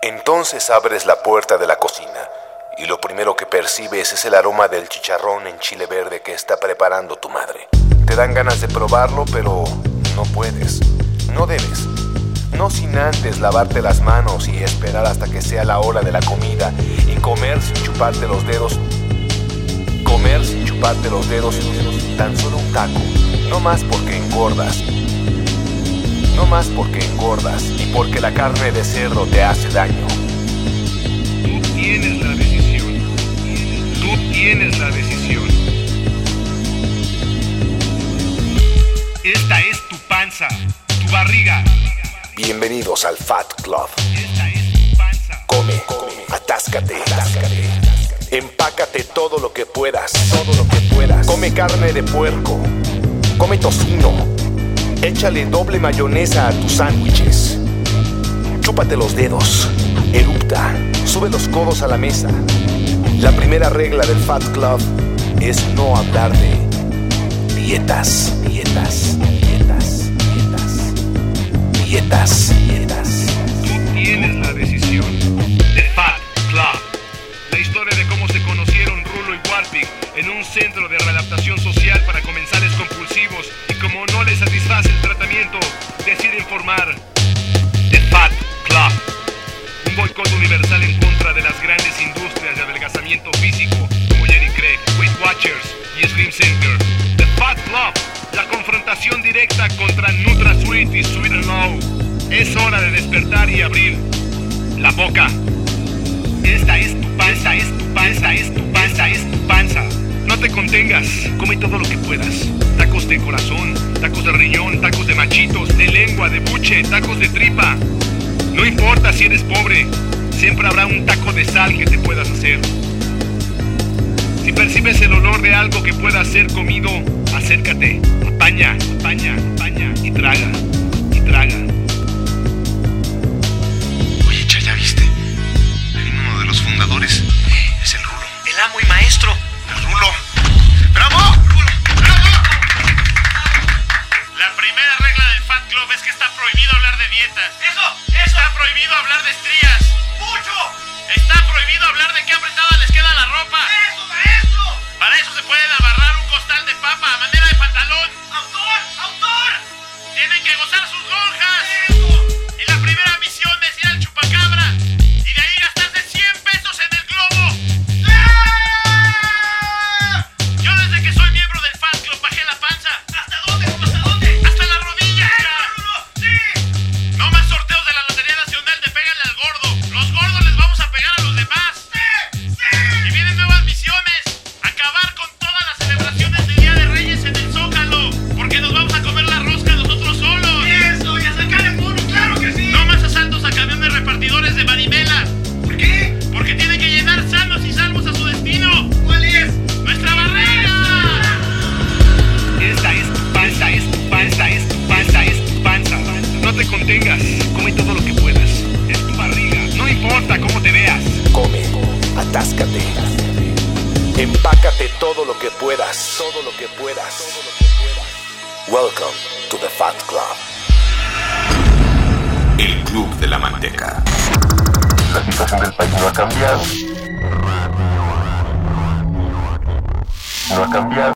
Entonces abres la puerta de la cocina y lo primero que percibes es el aroma del chicharrón en chile verde que está preparando tu madre. Te dan ganas de probarlo, pero no puedes, no debes. No sin antes lavarte las manos y esperar hasta que sea la hora de la comida y comer sin chuparte los dedos. Comer sin chuparte los dedos, tan solo un taco. No más porque engordas. No más porque engordas y porque la carne de cerdo te hace daño. Tú tienes la decisión. Tú tienes la decisión. Esta es tu panza, tu barriga. Bienvenidos al Fat Club. Esta es tu panza. Come, atáscate. Empácate todo lo que puedas. Come carne de puerco. Come tocino. Échale doble mayonesa a tus sándwiches. Chúpate los dedos. Eructa. Sube los codos a la mesa. La primera regla del Fat Club es no hablar de dietas. Tú tienes la decisión. The Fat Club. La historia de cómo se conocieron Rulo y Warpig en un centro de readaptación social para comensales compulsivos y como no les satisface el tratamiento, deciden formar The Fat Club. Un boicot universal en contra de las grandes industrias de adelgazamiento físico como Jenny Craig, Weight Watchers y Slim Thinker. The Fat Club. La confrontación directa contra NutraSweet y Sweet and Low. Es hora de despertar y abrir la boca. Esta es tu panza. No te contengas, come todo lo que puedas. Tacos de corazón, tacos de riñón, tacos de machitos, de lengua, de buche, tacos de tripa. No importa si eres pobre, siempre habrá un taco de sal que te puedas hacer. Si percibes el olor de algo que pueda ser comido, acércate, apaña y traga. Oye, Cha, ¿ya viste? Ahí viene uno de los fundadores. Es el Rulo. El amo y maestro. El Rulo. ¡Bravo! ¡Rulo! ¡Bravo! La primera regla del Fat Club es que está prohibido hablar de dietas. ¡Eso! Está prohibido hablar de estrías. ¡Mucho! Está prohibido hablar de qué apretada les queda la ropa. ¡Eso, maestro! Para eso se pueden amarrar un costal de papa a manera de pantalón. ¡Autor! Tienen que gozar sus lonjas. ¡Eso! Y la primera misión es ir al chupacabra y de ahí gastarse 100 pesos en el globo. ¡Ah! Yo desde que soy miembro del Fat Club bajé la panza. ¿Hasta dónde? ¿Hasta dónde? ¡Hasta la rodilla! ¡Sí! No más sorteos de la Lotería Nacional de Pégale al Gordo. Los gordos les vamos a pegar a los demás. ¡Sí! Y vienen nuevas misiones. Acabar con todas las celebraciones del Día de Reyes en el Zócalo. Porque nos vamos a comer la rosca nosotros solos. ¡Eso! ¡Y a sacar el mono! ¡Claro que sí! No más asaltos a camiones repartidores de Manivela. ¿Por qué? Porque tienen que llegar sanos y salvos a su destino. ¿Cuál es? ¡Nuestra barriga! Esta es tu panza. No te contengas, come todo lo que puedas. Es tu barriga, no importa cómo te veas. Come, atáscate. Empácate todo lo que puedas. Welcome to the Fat Club. El Club de la Manteca. La situación del país no ha cambiado.